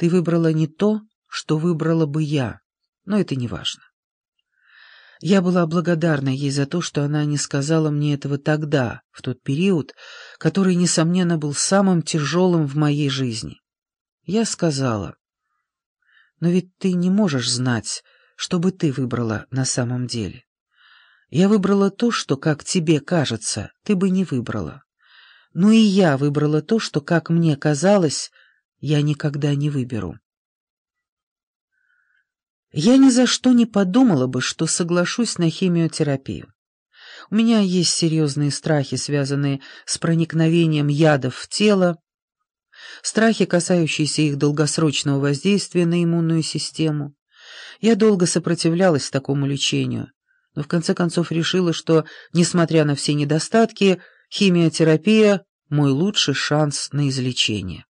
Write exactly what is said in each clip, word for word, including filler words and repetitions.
Ты выбрала не то, что выбрала бы я, но это не важно. Я была благодарна ей за то, что она не сказала мне этого тогда, в тот период, который, несомненно, был самым тяжелым в моей жизни. Я сказала: «Но ведь ты не можешь знать, что бы ты выбрала на самом деле. Я выбрала то, что, как тебе кажется, ты бы не выбрала. Ну и я выбрала то, что, как мне казалось, я никогда не выберу». Я ни за что не подумала бы, что соглашусь на химиотерапию. У меня есть серьезные страхи, связанные с проникновением ядов в тело, страхи, касающиеся их долгосрочного воздействия на иммунную систему. Я долго сопротивлялась такому лечению, но в конце концов решила, что, несмотря на все недостатки, химиотерапия — мой лучший шанс на излечение.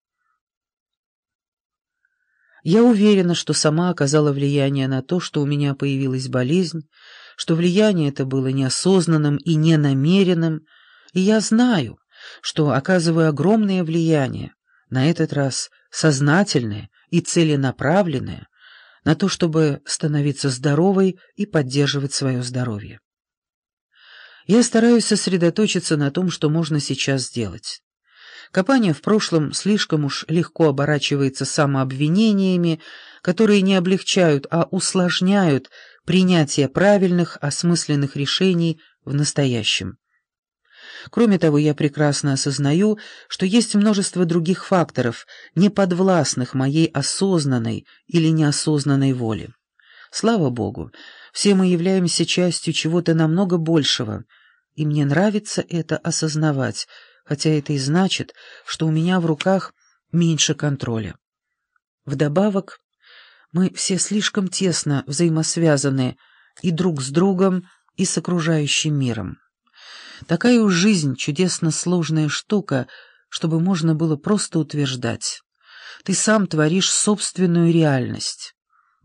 Я уверена, что сама оказала влияние на то, что у меня появилась болезнь, что влияние это было неосознанным и ненамеренным, и я знаю, что оказываю огромное влияние, на этот раз сознательное и целенаправленное, на то, чтобы становиться здоровой и поддерживать свое здоровье. Я стараюсь сосредоточиться на том, что можно сейчас сделать. Копание в прошлом слишком уж легко оборачивается самообвинениями, которые не облегчают, а усложняют принятие правильных, осмысленных решений в настоящем. Кроме того, я прекрасно осознаю, что есть множество других факторов, не подвластных моей осознанной или неосознанной воле. Слава Богу, все мы являемся частью чего-то намного большего, и мне нравится это осознавать, хотя это и значит, что у меня в руках меньше контроля. Вдобавок, мы все слишком тесно взаимосвязаны и друг с другом, и с окружающим миром. Такая уж жизнь — чудесно сложная штука, чтобы можно было просто утверждать: ты сам творишь собственную реальность.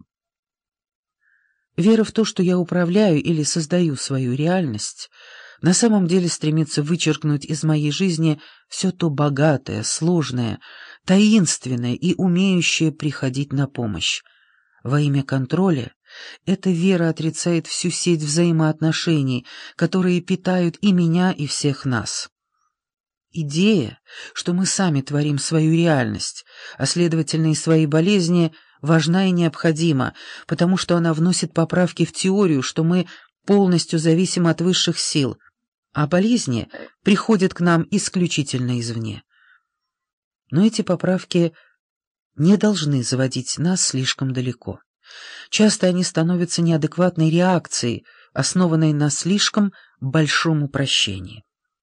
Вера в то, что я управляю или создаю свою реальность, на самом деле стремится вычеркнуть из моей жизни все то богатое, сложное, таинственное и умеющее приходить на помощь. Во имя контроля эта вера отрицает всю сеть взаимоотношений, которые питают и меня, и всех нас. Идея, что мы сами творим свою реальность, а следовательно и свои болезни, важна и необходима, потому что она вносит поправки в теорию, что мы полностью зависим от высших сил, а болезни приходят к нам исключительно извне. Но эти поправки не должны заводить нас слишком далеко. Часто они становятся неадекватной реакцией, основанной на слишком большом упрощении.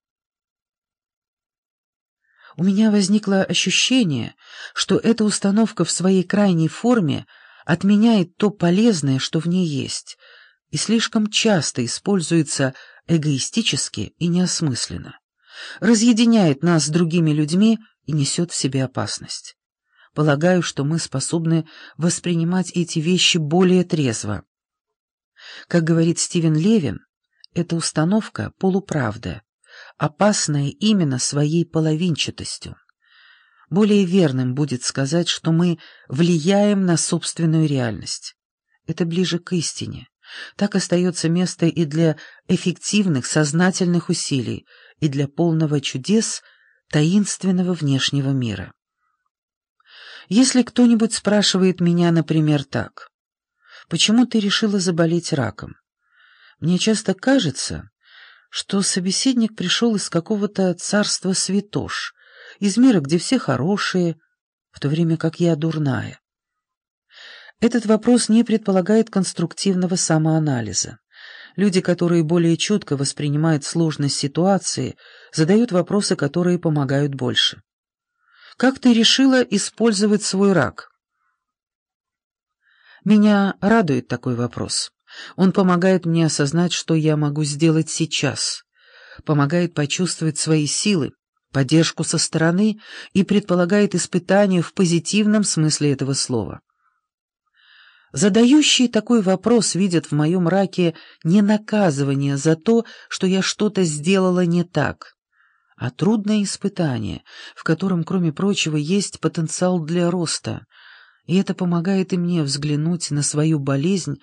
У меня возникло ощущение, что эта установка в своей крайней форме отменяет то полезное, что в ней есть, и слишком часто используется эгоистически и неосмысленно, разъединяет нас с другими людьми и несет в себе опасность. Полагаю, что мы способны воспринимать эти вещи более трезво. Как говорит Стивен Левин, эта установка — полуправда, опасная именно своей половинчатостью. Более верным будет сказать, что мы влияем на собственную реальность. Это ближе к истине. Так остается место и для эффективных сознательных усилий, и для полного чудес таинственного внешнего мира. Если кто-нибудь спрашивает меня, например, так: «Почему ты решила заболеть раком?» Мне часто кажется, что собеседник пришел из какого-то царства святош, из мира, где все хорошие, в то время как я дурная. Этот вопрос не предполагает конструктивного самоанализа. Люди, которые более чутко воспринимают сложность ситуации, задают вопросы, которые помогают больше. Как ты решила использовать свой рак? Меня радует такой вопрос. Он помогает мне осознать, что я могу сделать сейчас, помогает почувствовать свои силы, поддержку со стороны и предполагает испытание в позитивном смысле этого слова. Задающие такой вопрос видят в моем раке не наказывание за то, что я что-то сделала не так, а трудное испытание, в котором, кроме прочего, есть потенциал для роста, и это помогает и мне взглянуть на свою болезнь